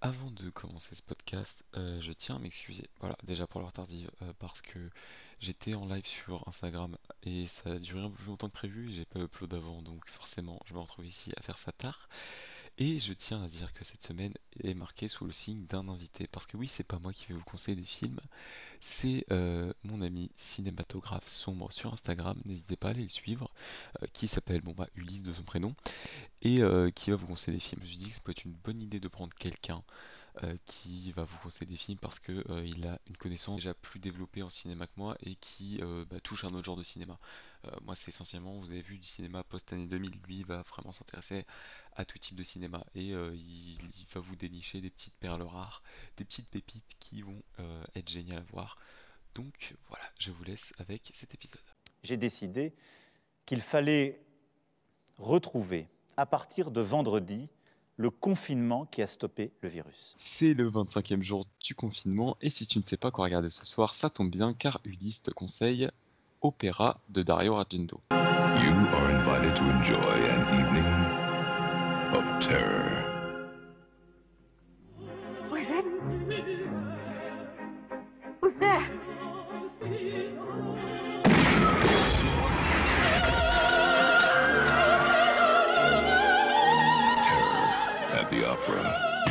Avant de commencer ce podcast, je tiens à m'excuser. Voilà, déjà pour l'heure tardive, parce que j'étais en live sur Instagram et ça a duré un peu plus longtemps que prévu. J'ai pas upload avant, donc forcément, je me retrouve ici à faire ça tard. Et je tiens à dire que cette semaine est marquée sous le signe d'un invité, parce que oui, c'est pas moi qui vais vous conseiller des films, c'est mon ami cinématographe sombre sur Instagram. N'hésitez pas à aller le suivre, qui s'appelle Ulysse de son prénom et qui va vous conseiller des films. Je me suis dit que ça peut être une bonne idée de prendre quelqu'un qui va vous conseiller des films parce que il a une connaissance déjà plus développée en cinéma que moi et qui touche un autre genre de cinéma. Moi, c'est essentiellement, vous avez vu, du cinéma post-année 2000. Lui, il va vraiment s'intéresser à tout type de cinéma et il va vous dénicher des petites perles rares, des petites pépites qui vont être géniales à voir. Donc voilà, je vous laisse avec cet épisode. J'ai décidé qu'il fallait retrouver, à partir de vendredi, le confinement qui a stoppé le virus. C'est le 25e jour du confinement et si tu ne sais pas quoi regarder ce soir, ça tombe bien car Ulysse te conseille Opéra de Dario Argento. You are invited to enjoy an evening of terror. Who's it? Who's there? Terror at the opera.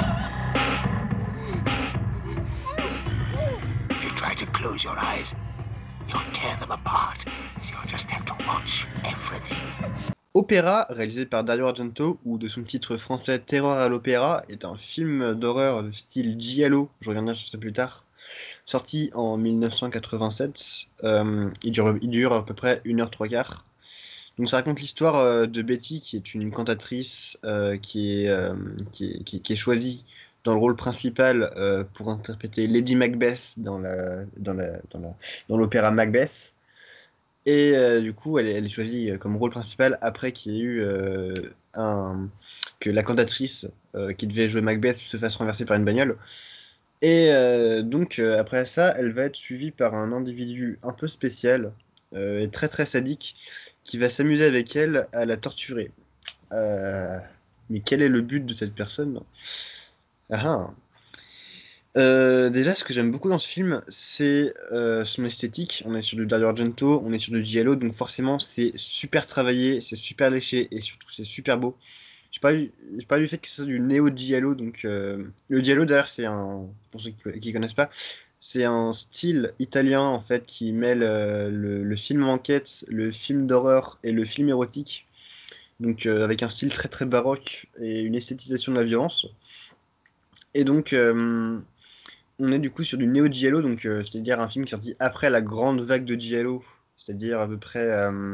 If you try to close your eyes, you'll tear them apart. So you'll just have to watch everything. Opéra, réalisé par Dario Argento, ou de son titre français Terreur à l'opéra, est un film d'horreur de style giallo, je reviendrai sur ça plus tard, sorti en 1987. Il dure à peu près 1 heure 3 quarts. Donc ça raconte l'histoire de Betty, qui est une cantatrice qui est choisie dans le rôle principal pour interpréter Lady Macbeth dans l'opéra Macbeth. Et du coup, elle est choisie comme rôle principal après qu'il y ait eu que la cantatrice qui devait jouer Macbeth se fasse renverser par une bagnole. Et donc, après ça, elle va être suivie par un individu un peu spécial et très très sadique qui va s'amuser avec elle à la torturer. Euh, mais quel est le but de cette personne? Ah, ah. Déjà, ce que j'aime beaucoup dans ce film, c'est son esthétique. On est sur du Dario Argento, on est sur du giallo, donc forcément, c'est super travaillé, c'est super léché et surtout, c'est super beau. J'ai pas du fait que ce soit du néo-giallo, donc le giallo, d'ailleurs, pour ceux qui connaissent pas, c'est un style italien, en fait, qui mêle le film enquête, le film d'horreur et le film érotique, donc avec un style très très baroque et une esthétisation de la violence. Et donc, on est du coup sur du Neo Giallo, donc c'est-à-dire un film qui est sorti après la grande vague de Giallo, c'est-à-dire à peu près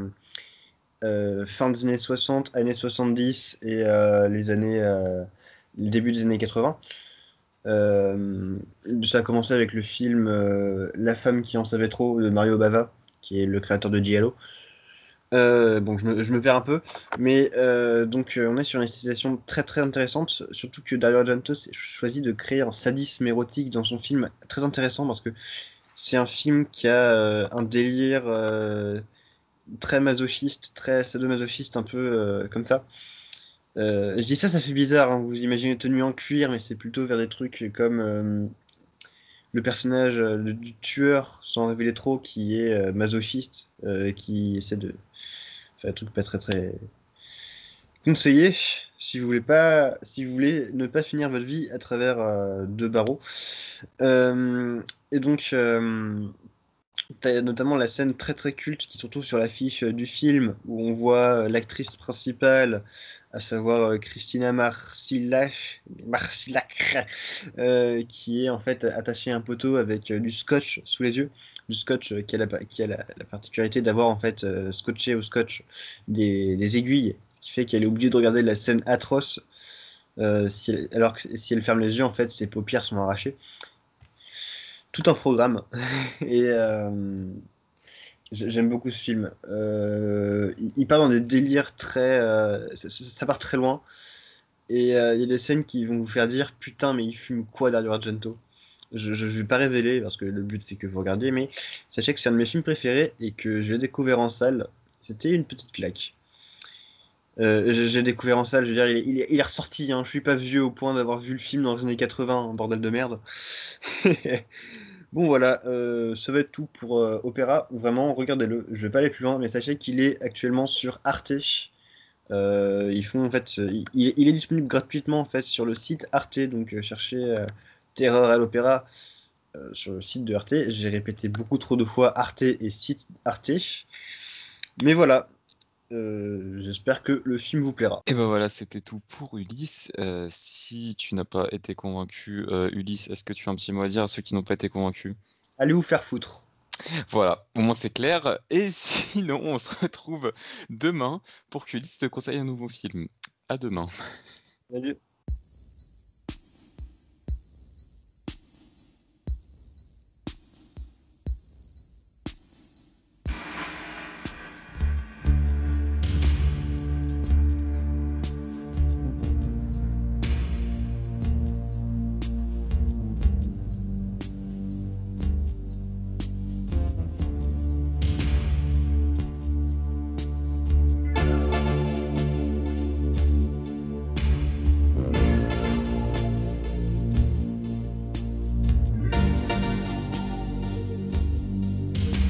fin des années 60, années 70 et le début des années 80. Ça a commencé avec le film La femme qui en savait trop de Mario Bava, qui est le créateur de Giallo. Bon, je me perds un peu, mais donc on est sur une utilisation très très intéressante, surtout que Dario Argento choisit de créer un sadisme érotique dans son film très intéressant parce que c'est un film qui a un délire très masochiste, très sadomasochiste, un peu comme ça. Je dis ça, ça fait bizarre, hein, vous imaginez tenue en cuir, mais c'est plutôt vers des trucs comme le personnage du tueur, sans révéler trop, qui est masochiste, qui essaie de faire un truc pas très très conseillé si vous voulez ne pas finir votre vie à travers deux barreaux. Et donc t'as notamment la scène très très culte qui se retrouve sur l'affiche du film où on voit l'actrice principale, à savoir Christina Marcillac, qui est en fait attachée à un poteau avec du scotch sous les yeux. Du scotch qui a la particularité d'avoir en fait scotché au scotch des aiguilles, ce qui fait qu'elle est obligée de regarder la scène atroce. Alors que si elle ferme les yeux, en fait, ses paupières sont arrachées. Tout un programme. Et j'aime beaucoup ce film. Il part dans des délires très. Ça part très loin. Et il y a des scènes qui vont vous faire dire putain, mais il fume quoi Dario Argento? Je vais pas révéler parce que le but c'est que vous regardiez, mais sachez que c'est un de mes films préférés et que je l'ai découvert en salle. C'était une petite claque. J'ai découvert en salle, je veux dire, il est ressorti, hein. Je suis pas vieux au point d'avoir vu le film dans les années 80, bordel de merde. Bon voilà, ça va être tout pour Opéra. Vraiment, regardez-le. Je vais pas aller plus loin, mais sachez qu'il est actuellement sur Arte. Ils font en fait, il est disponible gratuitement en fait sur le site Arte, donc cherchez Terreur à l'Opéra sur le site de Arte. J'ai répété beaucoup trop de fois Arte et site Arte. Mais voilà, j'espère que le film vous plaira. Et ben voilà, c'était tout pour Ulysse. Si tu n'as pas été convaincu, Ulysse, est-ce que tu as un petit mot à dire à ceux qui n'ont pas été convaincus? Allez vous faire foutre. Voilà, au moins c'est clair. Et sinon, on se retrouve demain pour qu'Ulysse te conseille un nouveau film. À demain. Salut.